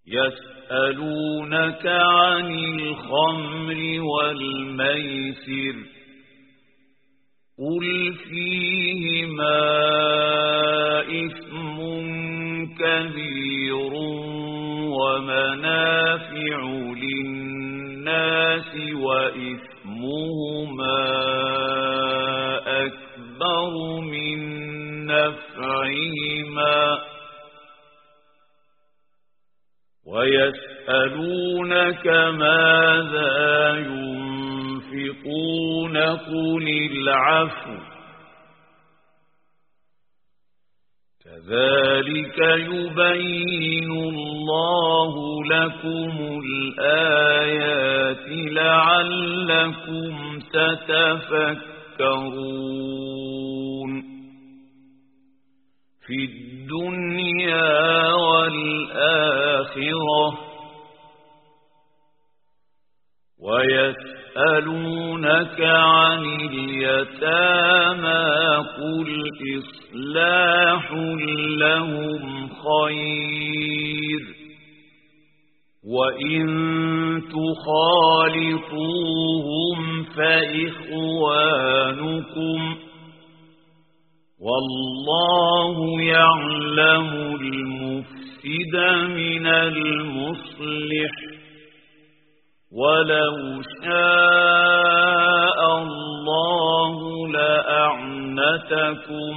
يسألونك عن الخمر والميسر قل فيهما إثم كبير ومنافع للناس وإثمهما أكبر من نفعهما ويسألونك ماذا ينفقون قل العفو كذلك يبين الله لكم الآيات لعلكم تتفكرون في الدنيا والآخرة ويسألونك عن اليتامى قل إصلاح لهم خير وإن تخالطوهم فإخوانكم والله يعلم المفسد من المصلح ولو شاء الله لأعنتكم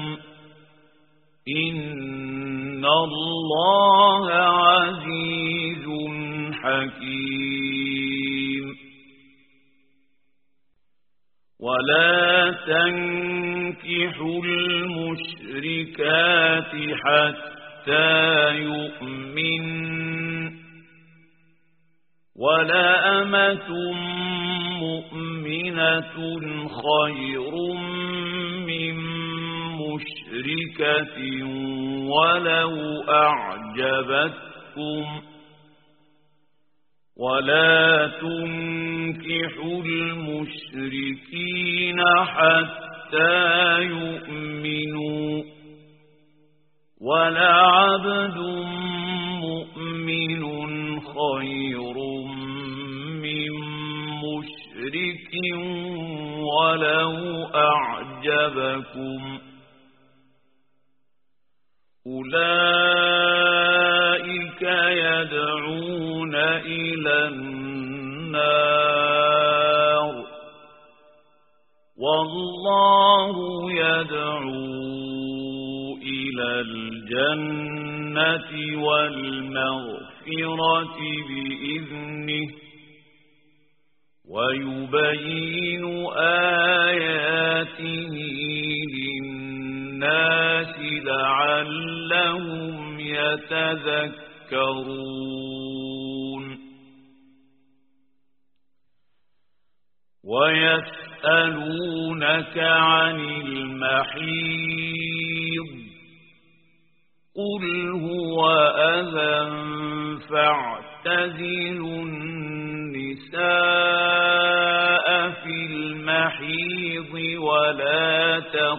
إن الله عزيز حكيم ولا تنكحوا المشركات حتى يؤمنن ولا أمة مؤمنة خير من مشركة ولو أعجبتكم ولا تنكحوا المشركين حتى يؤمنوا ولعبد مؤمن خير من مشرك ولو أعجبكم أولئك يدعون إلى النار والله يدعو إلى الجنة والمغفرة بإذنه ويبين آياته للناس لعلهم يتذكرون ويسألونك عن المحيض قل هو أذى فاعتزلوا النساء في المحيض ولا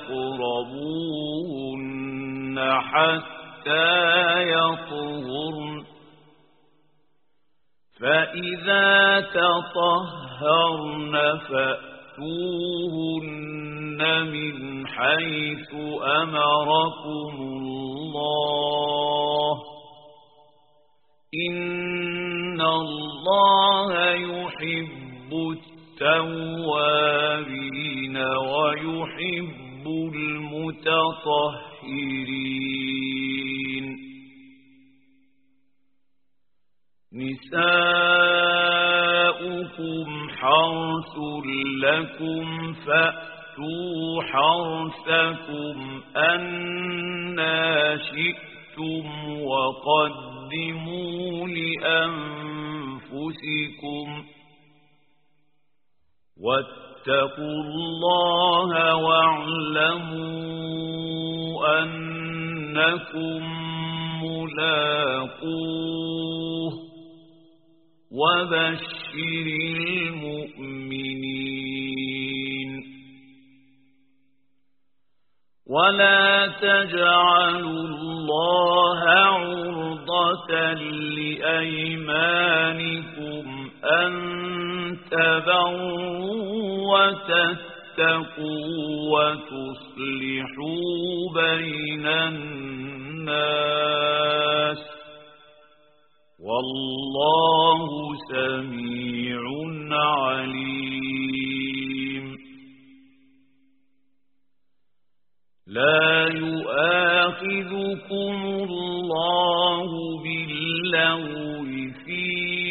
تقربوهن حتى يطهرن فإذا تطهرن فأتوهن من حيث أمركم الله إن الله يحب التوابين ويحب المتطهرين نساؤكم حرث لكم فأتوا حرثكم أنى شئتم وقدموا لأنفسكم واتقوا الله واعلموا أنكم ملاقوه وبشر المؤمنين ولا تجعلوا الله عرضة لأيمانكم أن تبروا وتتقوا وتصلحوا بين الناس والله سميع عليم. لا يؤاخذكم الله باللغو في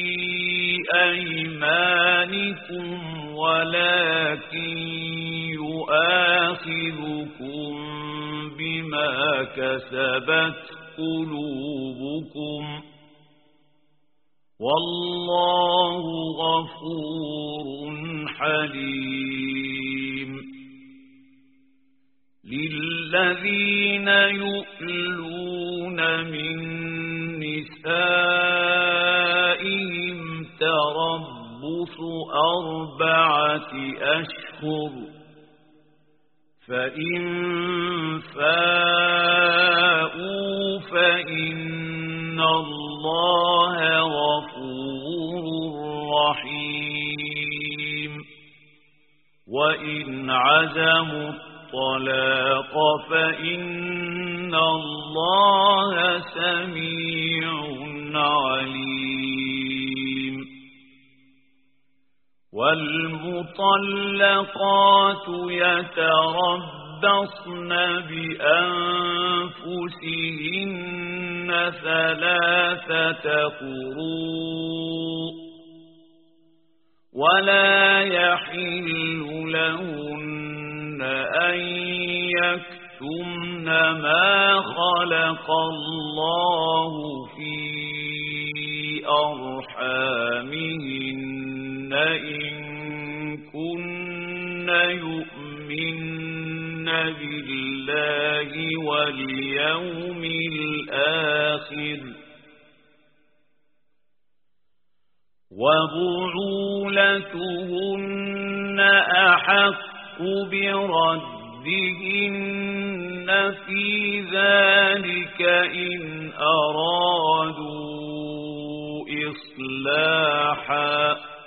أيمانكم ولكن يؤاخذكم بما كسبت قلوبكم والله غفور حليم. للذين يؤلون من نسائهم تربص 4 أشهر فإن فاءوا فإن الله غفور رحيم. وإن عزموا الطلاق فإن الله سميع عليم. والمطلقات يتربصن بأنفسهن 3 قروء ولا يحل لهن أن يكتمن ما خلق الله في أرحامهن إن كن يؤمن بالله واليوم الآخر وبعولتهن أحق بردهن في ذلك إن أرادوا إصلاحا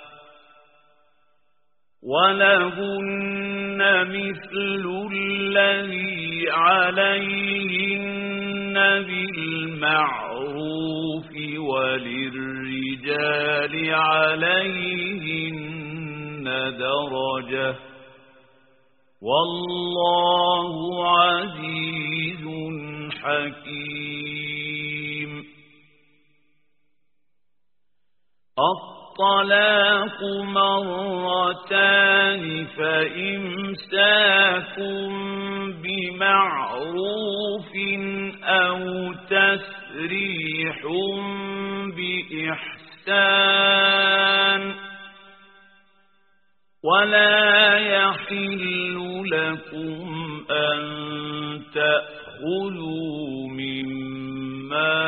ولهن مثل الذي عليهن بالمعروف وللرجال عليهن درجة والله عزيز حكيم. الطلاق 2 فإمساك بمعروف أو تسريح بإحسان ولا يحل لكم أن تأخذوا مما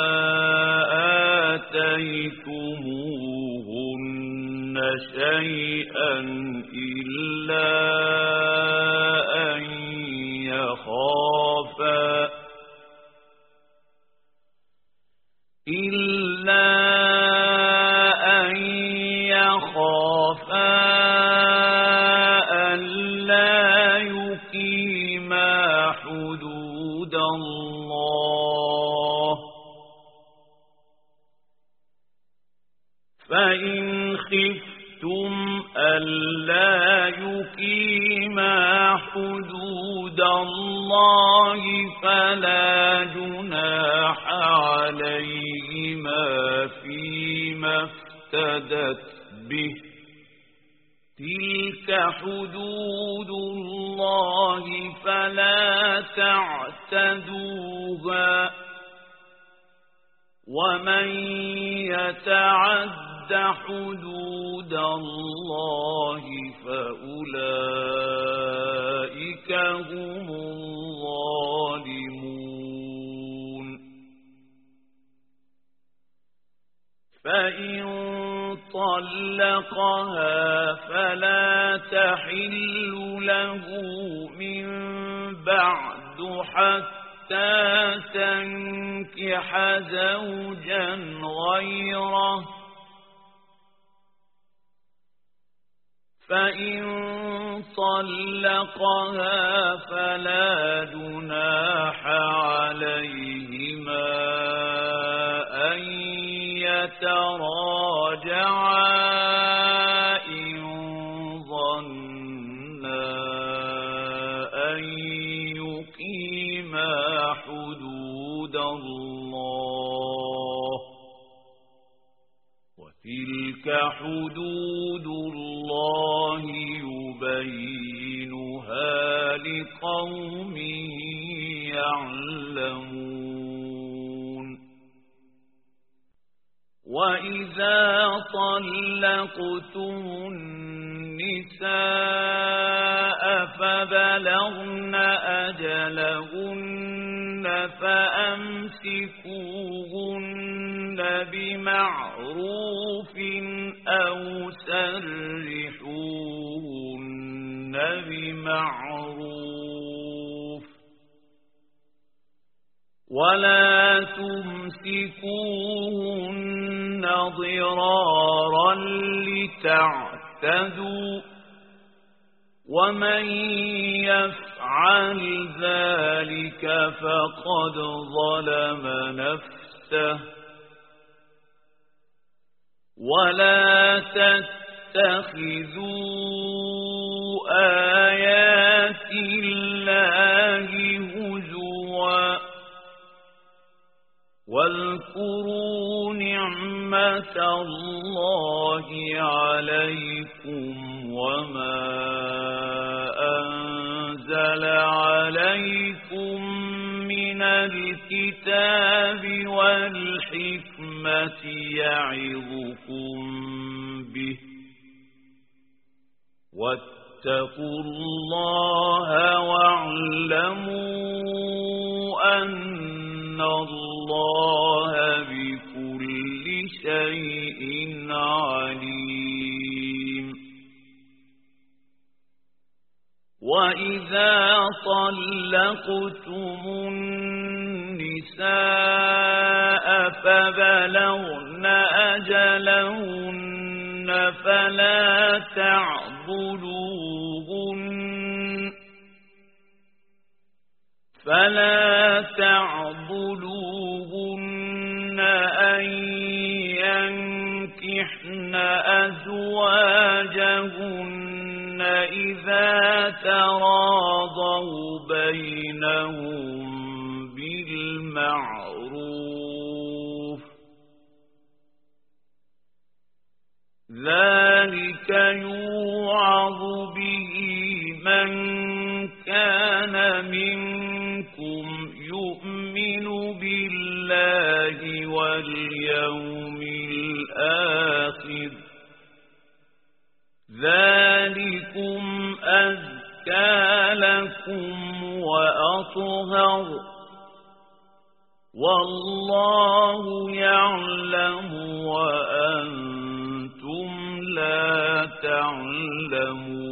آتيتموهن شيئا إلا أن يخافا ألا يقيما حدود الله فإن خفتم ألا يقيما حدود الله فلا جناح عليهما فيما افتدت به تلك حدود الله فلا تعتدوها ومن يتعد حدود الله فأولئك هم الظالمون. فإن طلقها فلا تحل له من بعد بعد حتى تنكح زوجا غيره فإن طلقها فلا جناح عليهما أن يتراجعا إن ظنا أن يقيما حدود الله وتلك حدود الله يبينها لقوم يعلمون وإذا طلقتم النساء فبلغن أجلهن فأمسكوهن بمعروف أو سرحوهن بمعروف ولا تمسكوهن ضرارا لتعتدوا ومن يفعل ذلك فقد ظلم نفسه ولا تتخذوا آيات الله هزوا واذكروا نعمة الله عليكم وما أنزل عليكم من الكتاب والحكمة يعظكم به واتقوا الله واعلموا أن الله بكل شيء عليم وإذا طلقتم النساء فبلغن أجلهن فلا تعضلوهن أن ينكحن أزواجهن إذا تراضوا بينهم بالمعروف ذلك يوعظ به من كان منكم يؤمن بالله واليوم الآخر ذلكم أزكى لكم وأطهر والله يعلم وأنتم لا تعلمون